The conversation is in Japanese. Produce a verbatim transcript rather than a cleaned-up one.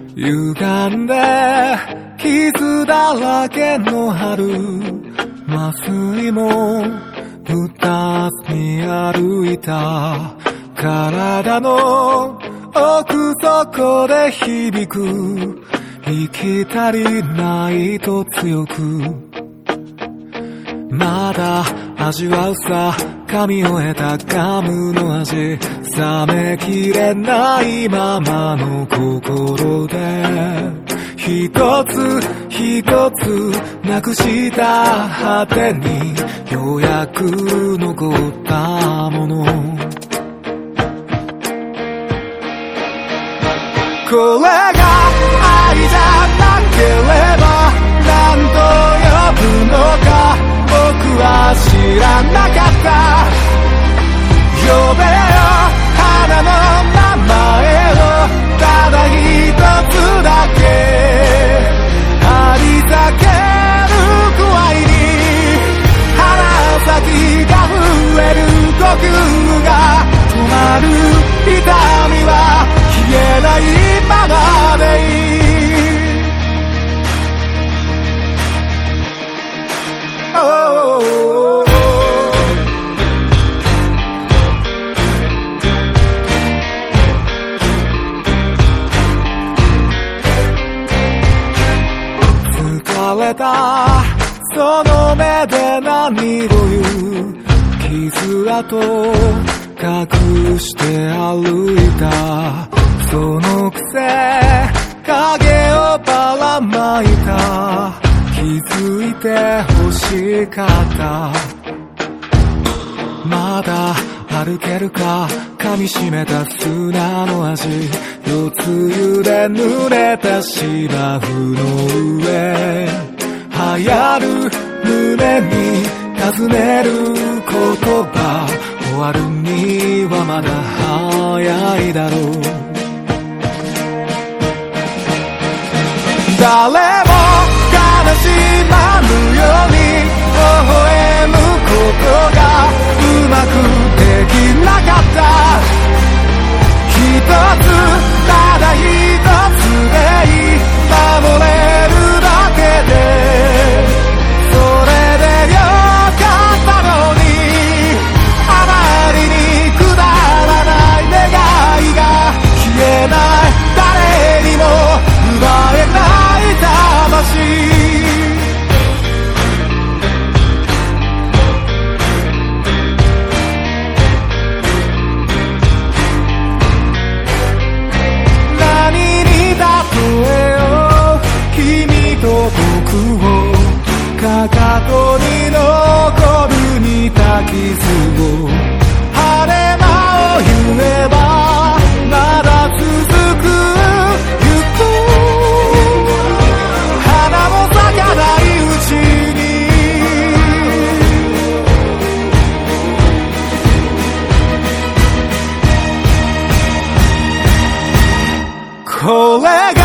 歪んで傷だらけの春、麻酔も二つに歩いた。体の奥底で響く、生き足りないと強く。まだ味わうさ、噛み終えたガムの味。冷めきれないままの心で、一つ一つなくした果てに、ようやく残ったもの。これが愛じゃなければ何と呼ぶのか、僕は知らなかった。呼べよ花の名前を、ただ一つだけ。あり裂けるくらいに鼻先が増える、呼吸が止まる。痛みは消えないままでいい。疲れたその目で何を言う。傷跡隠して歩いた。そのくせ影をばらまいた。気づいて欲しかった。まだ歩けるか、噛みしめた砂の味。夜露で濡れた芝生の上、流行る胸に尋ねる言葉。終わるにはまだ早いだろう。誰も悲しまぬように微笑むことがうまくできなかった。一つただ一つでいい、守れるだけでそれでよかったのに。あまりにくだらない願いが消えない、誰にも奪えない魂。何に例えよう君と僕を、かかとに残る似た傷を。晴れ間を言えばまだ続く、ゆく花も咲かないうちに。これが